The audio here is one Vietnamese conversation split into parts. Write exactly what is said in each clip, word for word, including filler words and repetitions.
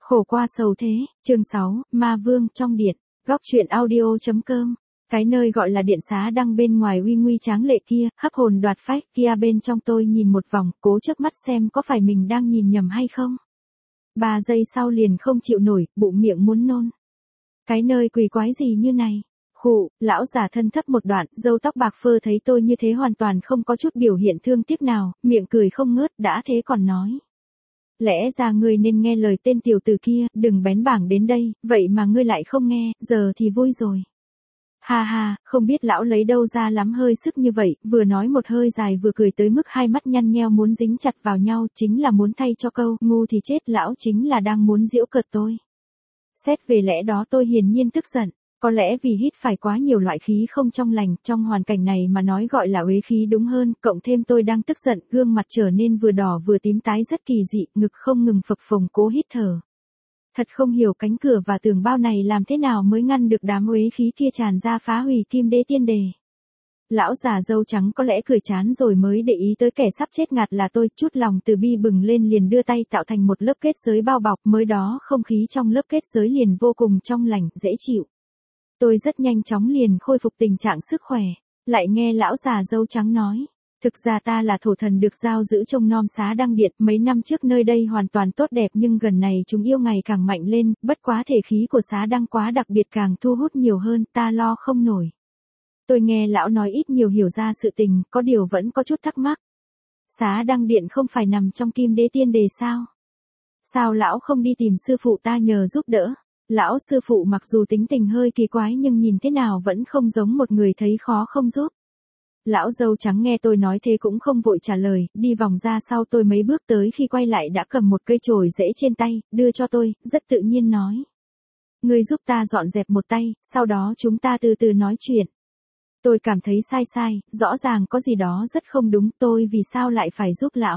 Khổ qua sầu thế, chương sáu, Ma Vương trong điện, góc truyện audio.com. Cái nơi gọi là điện xá đăng bên ngoài uy nguy tráng lệ kia, hấp hồn đoạt phách kia bên trong tôi nhìn một vòng, cố chớp mắt xem có phải mình đang nhìn nhầm hay không. Ba giây sau liền không chịu nổi, bụng miệng muốn nôn. Cái nơi quỷ quái gì như này? Khụ, lão già thân thấp một đoạn, râu tóc bạc phơ thấy tôi như thế hoàn toàn không có chút biểu hiện thương tiếc nào, miệng cười không ngớt, đã thế còn nói. Lẽ ra ngươi nên nghe lời tên tiểu tử kia, đừng bén bảng đến đây, vậy mà ngươi lại không nghe, giờ thì vui rồi. Ha ha, không biết lão lấy đâu ra lắm hơi sức như vậy, vừa nói một hơi dài vừa cười tới mức hai mắt nhăn nheo muốn dính chặt vào nhau, chính là muốn thay cho câu, ngu thì chết, lão chính là đang muốn giễu cợt tôi. Xét về lẽ đó tôi hiển nhiên tức giận. Có lẽ vì hít phải quá nhiều loại khí không trong lành, trong hoàn cảnh này mà nói gọi là uế khí đúng hơn, cộng thêm tôi đang tức giận, gương mặt trở nên vừa đỏ vừa tím tái rất kỳ dị, ngực không ngừng phập phồng cố hít thở. Thật không hiểu cánh cửa và tường bao này làm thế nào mới ngăn được đám uế khí kia tràn ra phá hủy kim đế tiên đề. Lão già râu trắng có lẽ cười chán rồi mới để ý tới kẻ sắp chết ngạt là tôi, chút lòng từ bi bừng lên liền đưa tay tạo thành một lớp kết giới bao bọc, mới đó không khí trong lớp kết giới liền vô cùng trong lành, dễ chịu. Tôi rất nhanh chóng liền khôi phục tình trạng sức khỏe, lại nghe lão già râu trắng nói, thực ra ta là thổ thần được giao giữ trông nom xá đăng điện, mấy năm trước nơi đây hoàn toàn tốt đẹp nhưng gần này chúng yêu ngày càng mạnh lên, bất quá thể khí của xá đăng quá đặc biệt càng thu hút nhiều hơn, ta lo không nổi. Tôi nghe lão nói ít nhiều hiểu ra sự tình, có điều vẫn có chút thắc mắc. Xá đăng điện không phải nằm trong kim đế tiên đề sao? Sao lão không đi tìm sư phụ ta nhờ giúp đỡ? Lão sư phụ mặc dù tính tình hơi kỳ quái nhưng nhìn thế nào vẫn không giống một người thấy khó không giúp. Lão râu trắng nghe tôi nói thế cũng không vội trả lời, đi vòng ra sau tôi mấy bước tới khi quay lại đã cầm một cây chổi rễ trên tay, đưa cho tôi, rất tự nhiên nói. Ngươi giúp ta dọn dẹp một tay, sau đó chúng ta từ từ nói chuyện. Tôi cảm thấy sai sai, rõ ràng có gì đó rất không đúng, tôi vì sao lại phải giúp lão.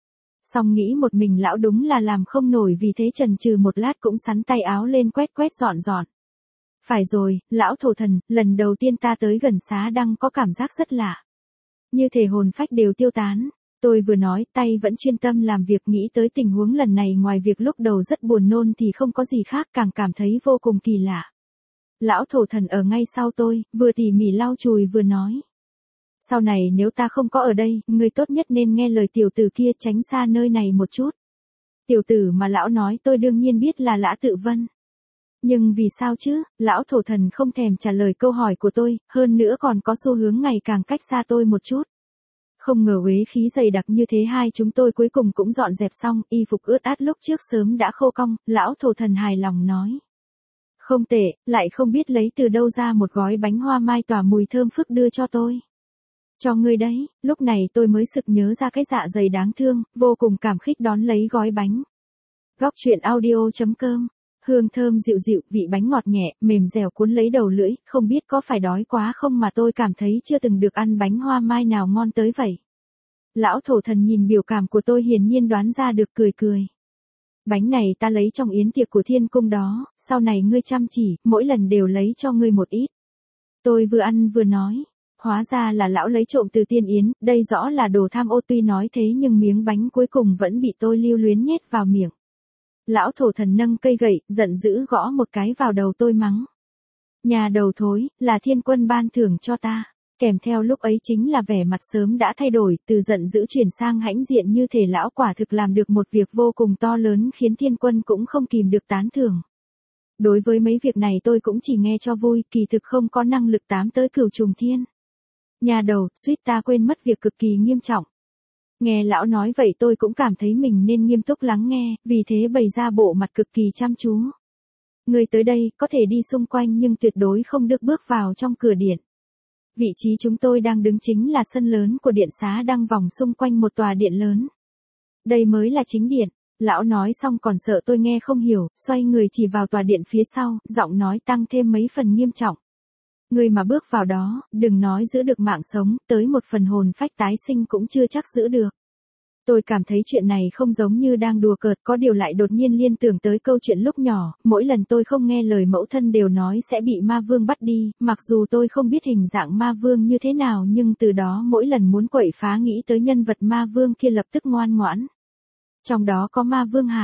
Xong nghĩ một mình lão đúng là làm không nổi vì thế chần chừ một lát cũng sắn tay áo lên quét quét dọn dọn. Phải rồi, lão thổ thần, lần đầu tiên ta tới gần xá đăng có cảm giác rất lạ. Như thể hồn phách đều tiêu tán. Tôi vừa nói tay vẫn chuyên tâm làm việc nghĩ tới tình huống lần này ngoài việc lúc đầu rất buồn nôn thì không có gì khác càng cảm thấy vô cùng kỳ lạ. Lão thổ thần ở ngay sau tôi, vừa tỉ mỉ lau chùi vừa nói. Sau này nếu ta không có ở đây, người tốt nhất nên nghe lời tiểu tử kia tránh xa nơi này một chút. Tiểu tử mà lão nói tôi đương nhiên biết là Lã Tự Vân. Nhưng vì sao chứ, lão thổ thần không thèm trả lời câu hỏi của tôi, hơn nữa còn có xu hướng ngày càng cách xa tôi một chút. Không ngờ uế khí dày đặc như thế hai chúng tôi cuối cùng cũng dọn dẹp xong, y phục ướt át lúc trước sớm đã khô cong, lão thổ thần hài lòng nói. Không tệ, lại không biết lấy từ đâu ra một gói bánh hoa mai tỏa mùi thơm phức đưa cho tôi. Cho ngươi đấy, lúc này tôi mới sực nhớ ra cái dạ dày đáng thương, vô cùng cảm kích đón lấy gói bánh. Góc truyện audio.com, hương thơm dịu dịu, vị bánh ngọt nhẹ, mềm dẻo cuốn lấy đầu lưỡi, không biết có phải đói quá không mà tôi cảm thấy chưa từng được ăn bánh hoa mai nào ngon tới vậy. Lão thổ thần nhìn biểu cảm của tôi hiển nhiên đoán ra được cười cười. Bánh này ta lấy trong yến tiệc của thiên cung đó, sau này ngươi chăm chỉ, mỗi lần đều lấy cho ngươi một ít. Tôi vừa ăn vừa nói. Hóa ra là lão lấy trộm từ tiên yến, đây rõ là đồ tham ô tuy nói thế nhưng miếng bánh cuối cùng vẫn bị tôi lưu luyến nhét vào miệng. Lão thổ thần nâng cây gậy, giận dữ gõ một cái vào đầu tôi mắng. Nhà đầu thối, là thiên quân ban thưởng cho ta. Kèm theo lúc ấy chính là vẻ mặt sớm đã thay đổi, từ giận dữ chuyển sang hãnh diện như thể lão quả thực làm được một việc vô cùng to lớn khiến thiên quân cũng không kìm được tán thưởng. Đối với mấy việc này tôi cũng chỉ nghe cho vui, kỳ thực không có năng lực tám tới cửu trùng thiên. Nhà đầu, suýt ta quên mất việc cực kỳ nghiêm trọng. Nghe lão nói vậy tôi cũng cảm thấy mình nên nghiêm túc lắng nghe, vì thế bày ra bộ mặt cực kỳ chăm chú. Người tới đây, có thể đi xung quanh nhưng tuyệt đối không được bước vào trong cửa điện. Vị trí chúng tôi đang đứng chính là sân lớn của điện xá đang vòng xung quanh một tòa điện lớn. Đây mới là chính điện. Lão nói xong còn sợ tôi nghe không hiểu, xoay người chỉ vào tòa điện phía sau, giọng nói tăng thêm mấy phần nghiêm trọng. Người mà bước vào đó, đừng nói giữ được mạng sống, tới một phần hồn phách tái sinh cũng chưa chắc giữ được. Tôi cảm thấy chuyện này không giống như đang đùa cợt, có điều lại đột nhiên liên tưởng tới câu chuyện lúc nhỏ, mỗi lần tôi không nghe lời mẫu thân đều nói sẽ bị ma vương bắt đi, mặc dù tôi không biết hình dạng ma vương như thế nào nhưng từ đó mỗi lần muốn quậy phá nghĩ tới nhân vật ma vương kia lập tức ngoan ngoãn. Trong đó có ma vương hả?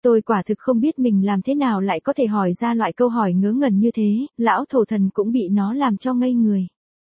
Tôi quả thực không biết mình làm thế nào lại có thể hỏi ra loại câu hỏi ngớ ngẩn như thế, lão thổ thần cũng bị nó làm cho ngây người.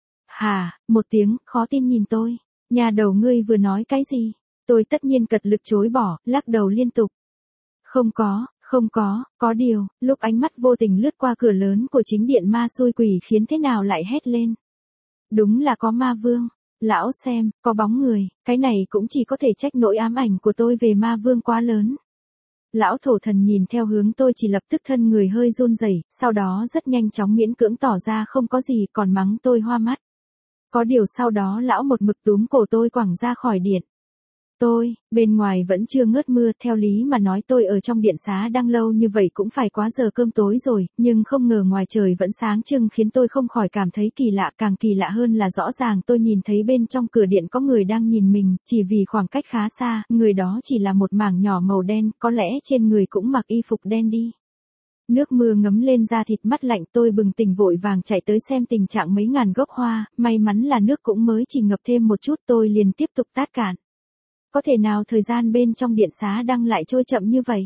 Hà, một tiếng, khó tin nhìn tôi. Nhà đầu ngươi vừa nói cái gì? Tôi tất nhiên cật lực chối bỏ, lắc đầu liên tục. Không có, không có, có điều, lúc ánh mắt vô tình lướt qua cửa lớn của chính điện ma xui quỷ khiến thế nào lại hét lên. Đúng là có ma vương. Lão xem, có bóng người, cái này cũng chỉ có thể trách nỗi ám ảnh của tôi về ma vương quá lớn. Lão thổ thần nhìn theo hướng tôi chỉ lập tức thân người hơi run rẩy, sau đó rất nhanh chóng miễn cưỡng tỏ ra không có gì còn mắng tôi hoa mắt. Có điều sau đó lão một mực túm cổ tôi quẳng ra khỏi điện. Tôi, bên ngoài vẫn chưa ngớt mưa, theo lý mà nói tôi ở trong điện xá đang lâu như vậy cũng phải quá giờ cơm tối rồi, nhưng không ngờ ngoài trời vẫn sáng trưng khiến tôi không khỏi cảm thấy kỳ lạ, càng kỳ lạ hơn là rõ ràng tôi nhìn thấy bên trong cửa điện có người đang nhìn mình, chỉ vì khoảng cách khá xa, người đó chỉ là một mảng nhỏ màu đen, có lẽ trên người cũng mặc y phục đen đi. Nước mưa ngấm lên da thịt mắt lạnh, tôi bừng tỉnh vội vàng chạy tới xem tình trạng mấy ngàn gốc hoa, may mắn là nước cũng mới chỉ ngập thêm một chút, tôi liền tiếp tục tát cạn. Có thể nào thời gian bên trong điện xá đang lại trôi chậm như vậy?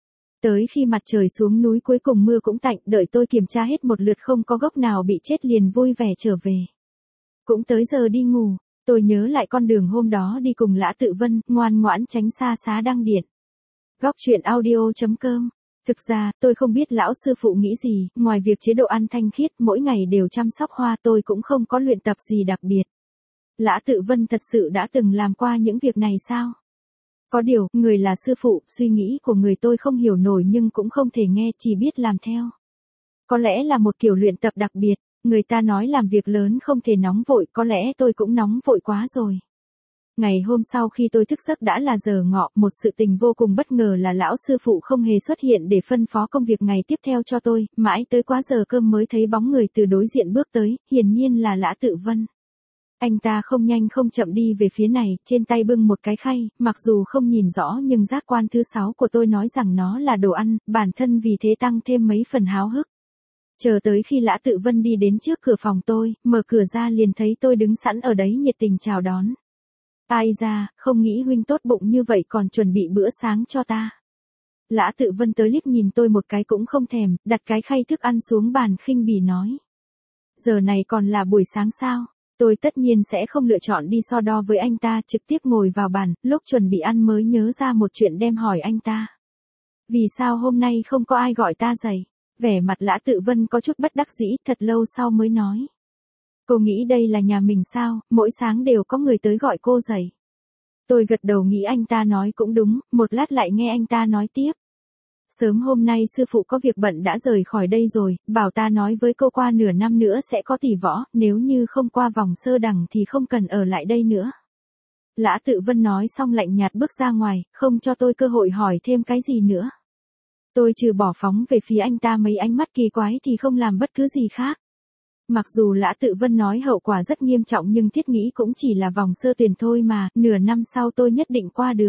Tới khi mặt trời xuống núi cuối cùng mưa cũng tạnh, đợi tôi kiểm tra hết một lượt không có gốc nào bị chết liền vui vẻ trở về. Cũng tới giờ đi ngủ, tôi nhớ lại con đường hôm đó đi cùng Lã Tự Vân, ngoan ngoãn tránh xa xá đăng điện. Góc truyện audio chấm com. Thực ra, tôi không biết lão sư phụ nghĩ gì, ngoài việc chế độ ăn thanh khiết mỗi ngày đều chăm sóc hoa tôi cũng không có luyện tập gì đặc biệt. Lã Tự Vân thật sự đã từng làm qua những việc này sao? Có điều, người là sư phụ, suy nghĩ của người tôi không hiểu nổi nhưng cũng không thể nghe, chỉ biết làm theo. Có lẽ là một kiểu luyện tập đặc biệt, người ta nói làm việc lớn không thể nóng vội, có lẽ tôi cũng nóng vội quá rồi. Ngày hôm sau khi tôi thức giấc đã là giờ ngọ, một sự tình vô cùng bất ngờ là lão sư phụ không hề xuất hiện để phân phó công việc ngày tiếp theo cho tôi, mãi tới quá giờ cơm mới thấy bóng người từ đối diện bước tới, hiển nhiên là Lã Tự Vân. Anh ta không nhanh không chậm đi về phía này, trên tay bưng một cái khay, mặc dù không nhìn rõ nhưng giác quan thứ sáu của tôi nói rằng nó là đồ ăn, bản thân vì thế tăng thêm mấy phần háo hức. Chờ tới khi Lã Tự Vân đi đến trước cửa phòng tôi, mở cửa ra liền thấy tôi đứng sẵn ở đấy nhiệt tình chào đón. Ai ra, không nghĩ huynh tốt bụng như vậy còn chuẩn bị bữa sáng cho ta. Lã Tự Vân tới liếc nhìn tôi một cái cũng không thèm, đặt cái khay thức ăn xuống bàn khinh bỉ nói. Giờ này còn là buổi sáng sao? Tôi tất nhiên sẽ không lựa chọn đi so đo với anh ta, trực tiếp ngồi vào bàn, lúc chuẩn bị ăn mới nhớ ra một chuyện đem hỏi anh ta. Vì sao hôm nay không có ai gọi ta dậy? Vẻ mặt Lã Tự Vân có chút bất đắc dĩ, thật lâu sau mới nói. Cô nghĩ đây là nhà mình sao, mỗi sáng đều có người tới gọi cô dậy. Tôi gật đầu nghĩ anh ta nói cũng đúng, một lát lại nghe anh ta nói tiếp. Sớm hôm nay sư phụ có việc bận đã rời khỏi đây rồi, bảo ta nói với cô qua nửa năm nữa sẽ có tỷ võ, nếu như không qua vòng sơ đẳng thì không cần ở lại đây nữa. Lã Tự Vân nói xong lạnh nhạt bước ra ngoài, không cho tôi cơ hội hỏi thêm cái gì nữa. Tôi trừ bỏ phóng về phía anh ta mấy ánh mắt kỳ quái thì không làm bất cứ gì khác. Mặc dù Lã Tự Vân nói hậu quả rất nghiêm trọng nhưng thiết nghĩ cũng chỉ là vòng sơ tuyển thôi mà, nửa năm sau tôi nhất định qua được.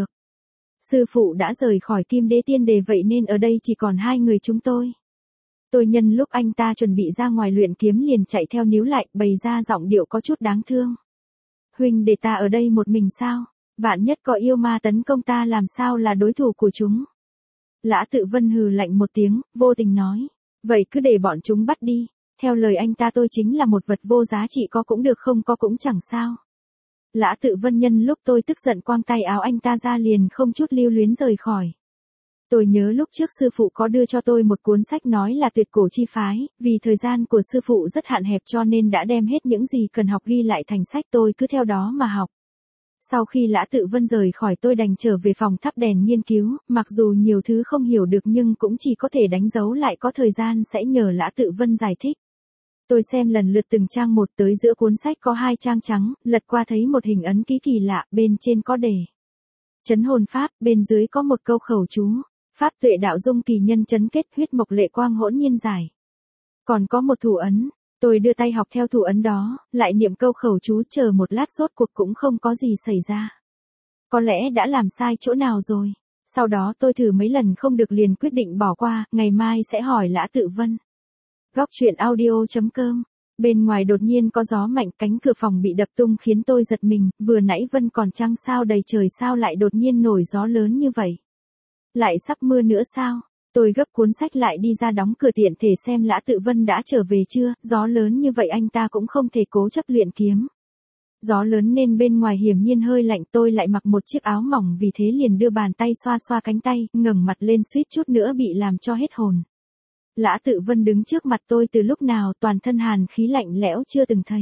Sư phụ đã rời khỏi Kim Đế Tiên Đề vậy nên ở đây chỉ còn hai người chúng tôi. Tôi nhân lúc anh ta chuẩn bị ra ngoài luyện kiếm liền chạy theo níu lại, bày ra giọng điệu có chút đáng thương. Huynh để ta ở đây một mình sao? Vạn nhất có yêu ma tấn công ta làm sao là đối thủ của chúng? Lã Tự Vân hừ lạnh một tiếng, vô tình nói. Vậy cứ để bọn chúng bắt đi. Theo lời anh ta tôi chính là một vật vô giá trị, có cũng được không có cũng chẳng sao. Lã Tự Vân nhân lúc tôi tức giận quang tay áo anh ta ra liền không chút lưu luyến rời khỏi. Tôi nhớ lúc trước sư phụ có đưa cho tôi một cuốn sách nói là tuyệt cổ chi phái, vì thời gian của sư phụ rất hạn hẹp cho nên đã đem hết những gì cần học ghi lại thành sách, tôi cứ theo đó mà học. Sau khi Lã Tự Vân rời khỏi tôi đành trở về phòng thắp đèn nghiên cứu, mặc dù nhiều thứ không hiểu được nhưng cũng chỉ có thể đánh dấu lại, có thời gian sẽ nhờ Lã Tự Vân giải thích. Tôi xem lần lượt từng trang một, tới giữa cuốn sách có hai trang trắng, lật qua thấy một hình ấn ký kỳ lạ, bên trên có đề Trấn hồn pháp, bên dưới có một câu khẩu chú. Pháp tuệ đạo dung kỳ nhân trấn kết, huyết mộc lệ quang hỗn nhiên giải. Còn có một thủ ấn. Tôi đưa tay học theo thủ ấn đó, lại niệm câu khẩu chú, chờ một lát rốt cuộc cũng không có gì xảy ra. Có lẽ đã làm sai chỗ nào rồi. Sau đó tôi thử mấy lần không được liền quyết định bỏ qua, ngày mai sẽ hỏi Lã Tự Vân. Góc truyện audio chấm com. Bên ngoài đột nhiên có gió mạnh, cánh cửa phòng bị đập tung khiến tôi giật mình, vừa nãy Vân còn trăng sao đầy trời sao lại đột nhiên nổi gió lớn như vậy. Lại sắp mưa nữa sao? Tôi gấp cuốn sách lại đi ra đóng cửa tiện thể xem Lã Tự Vân đã trở về chưa, gió lớn như vậy anh ta cũng không thể cố chấp luyện kiếm. Gió lớn nên bên ngoài hiển nhiên hơi lạnh, tôi lại mặc một chiếc áo mỏng vì thế liền đưa bàn tay xoa xoa cánh tay, ngẩng mặt lên suýt chút nữa bị làm cho hết hồn. Lã Tự Vân đứng trước mặt tôi từ lúc nào, toàn thân hàn khí lạnh lẽo chưa từng thấy.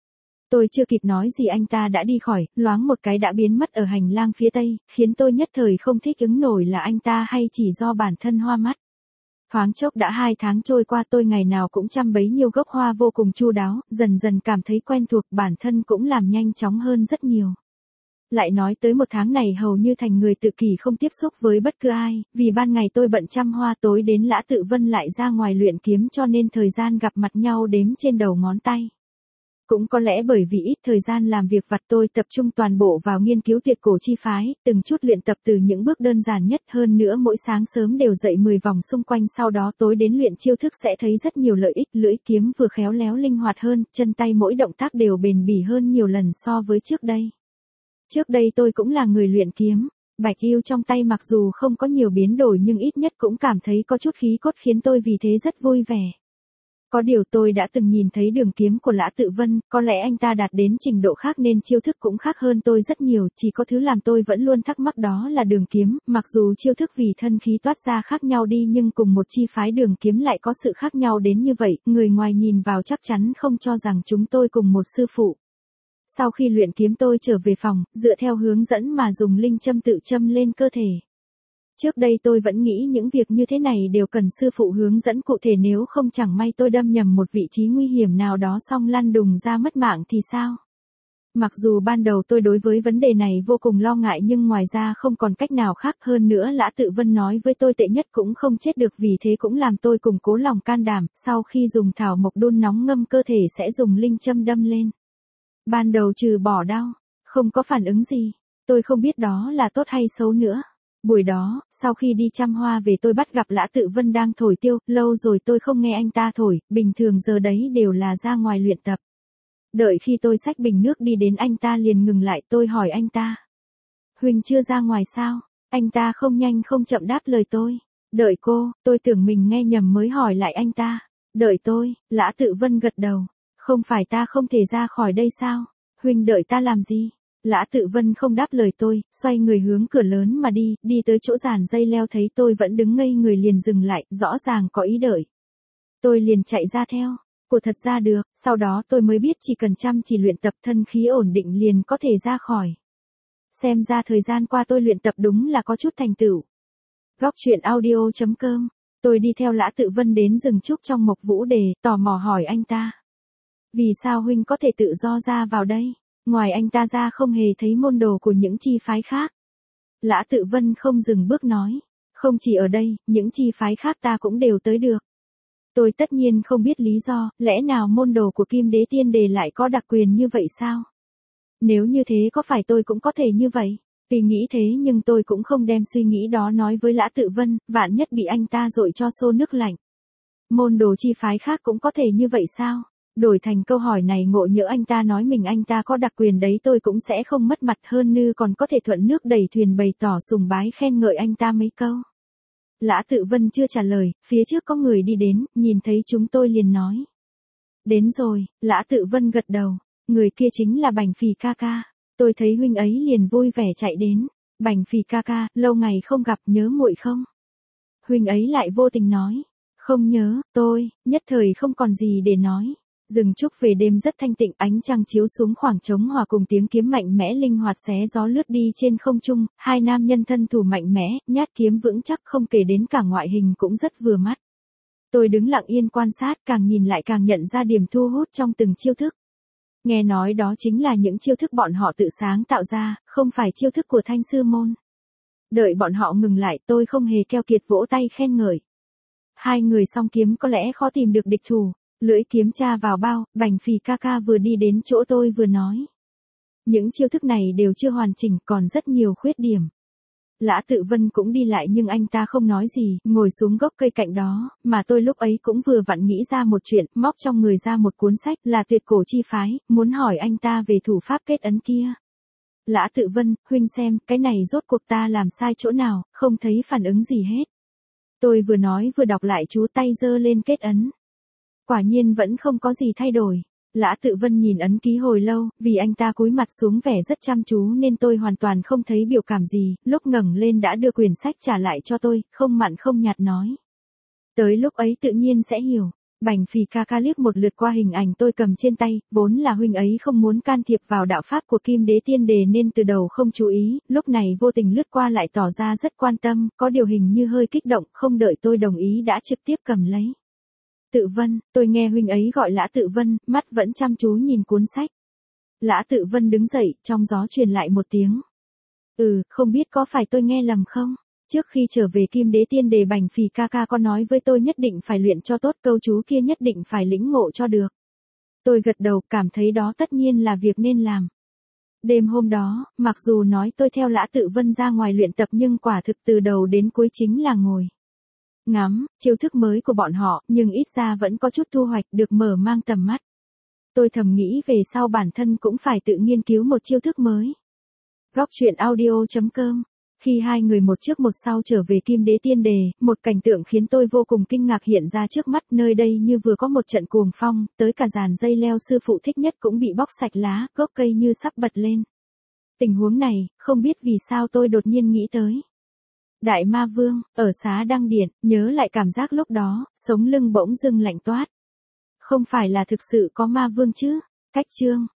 Tôi chưa kịp nói gì anh ta đã đi khỏi, loáng một cái đã biến mất ở hành lang phía tây, khiến tôi nhất thời không thích ứng nổi là anh ta hay chỉ do bản thân hoa mắt. Thoáng chốc đã hai tháng trôi qua, tôi ngày nào cũng chăm bấy nhiêu gốc hoa vô cùng chu đáo, dần dần cảm thấy quen thuộc, bản thân cũng làm nhanh chóng hơn rất nhiều. Lại nói tới một tháng này hầu như thành người tự kỷ không tiếp xúc với bất cứ ai, vì ban ngày tôi bận chăm hoa, tối đến Lã Tự Vân lại ra ngoài luyện kiếm cho nên thời gian gặp mặt nhau đếm trên đầu ngón tay. Cũng có lẽ bởi vì ít thời gian làm việc vặt, tôi tập trung toàn bộ vào nghiên cứu tuyệt cổ chi phái, từng chút luyện tập từ những bước đơn giản nhất, hơn nữa mỗi sáng sớm đều dậy mười vòng xung quanh, sau đó tối đến luyện chiêu thức sẽ thấy rất nhiều lợi ích, lưỡi kiếm vừa khéo léo linh hoạt hơn, chân tay mỗi động tác đều bền bỉ hơn nhiều lần so với trước đây. Trước đây tôi cũng là người luyện kiếm, bạch yêu trong tay mặc dù không có nhiều biến đổi nhưng ít nhất cũng cảm thấy có chút khí cốt khiến tôi vì thế rất vui vẻ. Có điều tôi đã từng nhìn thấy đường kiếm của Lã Tự Vân, có lẽ anh ta đạt đến trình độ khác nên chiêu thức cũng khác hơn tôi rất nhiều, chỉ có thứ làm tôi vẫn luôn thắc mắc đó là đường kiếm, mặc dù chiêu thức vì thân khí toát ra khác nhau đi nhưng cùng một chi phái đường kiếm lại có sự khác nhau đến như vậy, người ngoài nhìn vào chắc chắn không cho rằng chúng tôi cùng một sư phụ. Sau khi luyện kiếm tôi trở về phòng, dựa theo hướng dẫn mà dùng linh châm tự châm lên cơ thể. Trước đây tôi vẫn nghĩ những việc như thế này đều cần sư phụ hướng dẫn cụ thể, nếu không chẳng may tôi đâm nhầm một vị trí nguy hiểm nào đó xong lăn đùng ra mất mạng thì sao? Mặc dù ban đầu tôi đối với vấn đề này vô cùng lo ngại nhưng ngoài ra không còn cách nào khác, hơn nữa Lã Tự Vân nói với tôi tệ nhất cũng không chết được, vì thế cũng làm tôi củng cố lòng can đảm, sau khi dùng thảo mộc đun nóng ngâm cơ thể sẽ dùng linh châm đâm lên. Ban đầu trừ bỏ đau, không có phản ứng gì, tôi không biết đó là tốt hay xấu nữa. Buổi đó, sau khi đi chăm hoa về tôi bắt gặp Lã Tự Vân đang thổi tiêu, lâu rồi tôi không nghe anh ta thổi, bình thường giờ đấy đều là ra ngoài luyện tập. Đợi khi tôi xách bình nước đi đến anh ta liền ngừng lại, tôi hỏi anh ta. Huỳnh chưa ra ngoài sao? Anh ta không nhanh không chậm đáp lời tôi. Đợi cô, tôi tưởng mình nghe nhầm mới hỏi lại anh ta. Đợi tôi, Lã Tự Vân gật đầu. Không phải ta không thể ra khỏi đây sao? Huỳnh đợi ta làm gì? Lã Tự Vân không đáp lời tôi, xoay người hướng cửa lớn mà đi, đi tới chỗ dàn dây leo thấy tôi vẫn đứng ngây người liền dừng lại, rõ ràng có ý đợi. Tôi liền chạy ra theo, của thật ra được, sau đó tôi mới biết chỉ cần chăm chỉ luyện tập thân khí ổn định liền có thể ra khỏi. Xem ra thời gian qua tôi luyện tập đúng là có chút thành tựu. Góc truyện audio chấm com, tôi đi theo Lã Tự Vân đến rừng trúc trong Mộc Vũ Đề, tò mò hỏi anh ta. Vì sao huynh có thể tự do ra vào đây? Ngoài anh ta ra không hề thấy môn đồ của những chi phái khác. Lã Tự Vân không dừng bước nói. Không chỉ ở đây, những chi phái khác ta cũng đều tới được. Tôi tất nhiên không biết lý do, lẽ nào môn đồ của Kim Đế Tiên Đề lại có đặc quyền như vậy sao? Nếu như thế có phải tôi cũng có thể như vậy? Vì nghĩ thế nhưng tôi cũng không đem suy nghĩ đó nói với Lã Tự Vân, vạn nhất bị anh ta dội cho xô nước lạnh. Môn đồ chi phái khác cũng có thể như vậy sao? Đổi thành câu hỏi này ngộ nhỡ anh ta nói mình anh ta có đặc quyền đấy tôi cũng sẽ không mất mặt, hơn nữa còn có thể thuận nước đẩy thuyền bày tỏ sùng bái khen ngợi anh ta mấy câu. Lã Tự Vân chưa trả lời, phía trước có người đi đến, nhìn thấy chúng tôi liền nói. Đến rồi, Lã Tự Vân gật đầu, người kia chính là Bành Phì ca ca. Tôi thấy huynh ấy liền vui vẻ chạy đến. Bành Phì ca ca, lâu ngày không gặp, nhớ muội không? Huynh ấy lại vô tình nói. Không nhớ, tôi, nhất thời không còn gì để nói. Rừng trúc về đêm rất thanh tịnh, ánh trăng chiếu xuống khoảng trống hòa cùng tiếng kiếm mạnh mẽ linh hoạt xé gió lướt đi trên không trung, hai nam nhân thân thủ mạnh mẽ, nhát kiếm vững chắc, không kể đến cả ngoại hình cũng rất vừa mắt. Tôi đứng lặng yên quan sát, càng nhìn lại càng nhận ra điểm thu hút trong từng chiêu thức. Nghe nói đó chính là những chiêu thức bọn họ tự sáng tạo ra, không phải chiêu thức của Thanh Sư Môn. Đợi bọn họ ngừng lại, tôi không hề keo kiệt vỗ tay khen ngợi. Hai người song kiếm có lẽ khó tìm được địch thủ. Lưỡi kiếm tra vào bao, Bành Phì ca ca vừa đi đến chỗ tôi vừa nói. Những chiêu thức này đều chưa hoàn chỉnh, còn rất nhiều khuyết điểm. Lã Tự Vân cũng đi lại nhưng anh ta không nói gì, ngồi xuống gốc cây cạnh đó, mà tôi lúc ấy cũng vừa vặn nghĩ ra một chuyện, móc trong người ra một cuốn sách là tuyệt cổ chi phái, muốn hỏi anh ta về thủ pháp kết ấn kia. Lã Tự Vân, huynh xem, cái này rốt cuộc ta làm sai chỗ nào, không thấy phản ứng gì hết. Tôi vừa nói vừa đọc lại chú tay giơ lên kết ấn. Quả nhiên vẫn không có gì thay đổi. Lã Tự Vân nhìn ấn ký hồi lâu, vì anh ta cúi mặt xuống vẻ rất chăm chú nên tôi hoàn toàn không thấy biểu cảm gì, lúc ngẩng lên đã đưa quyển sách trả lại cho tôi, không mặn không nhạt nói. Tới lúc ấy tự nhiên sẽ hiểu. Bành Phì ca ca liếc một lượt qua hình ảnh tôi cầm trên tay, vốn là huynh ấy không muốn can thiệp vào đạo pháp của Kim Đế Tiên Đề nên từ đầu không chú ý, lúc này vô tình lướt qua lại tỏ ra rất quan tâm, có điều hình như hơi kích động, không đợi tôi đồng ý đã trực tiếp cầm lấy. Tự Vân, tôi nghe huynh ấy gọi Lã Tự Vân, mắt vẫn chăm chú nhìn cuốn sách. Lã Tự Vân đứng dậy, trong gió truyền lại một tiếng. Ừ, không biết có phải tôi nghe lầm không? Trước khi trở về Kim Đế Tiên Đề Bành Phì ca ca có nói với tôi nhất định phải luyện cho tốt, câu chú kia nhất định phải lĩnh ngộ cho được. Tôi gật đầu, cảm thấy đó tất nhiên là việc nên làm. Đêm hôm đó, mặc dù nói tôi theo Lã Tự Vân ra ngoài luyện tập nhưng quả thực từ đầu đến cuối chính là ngồi ngắm chiêu thức mới của bọn họ, nhưng ít ra vẫn có chút thu hoạch, được mở mang tầm mắt. Tôi thầm nghĩ về sau bản thân cũng phải tự nghiên cứu một chiêu thức mới. Góc truyện audio chấm com. Khi hai người một trước một sau trở về Kim Đế Tiên Đề, một cảnh tượng khiến tôi vô cùng kinh ngạc hiện ra trước mắt, nơi đây như vừa có một trận cuồng phong, tới cả dàn dây leo sư phụ thích nhất cũng bị bóc sạch lá, gốc cây như sắp bật lên. Tình huống này, không biết vì sao tôi đột nhiên nghĩ tới Đại Ma Vương, ở Xá Đăng Điện, nhớ lại cảm giác lúc đó, sống lưng bỗng dưng lạnh toát. Không phải là thực sự có Ma Vương chứ? Cách chương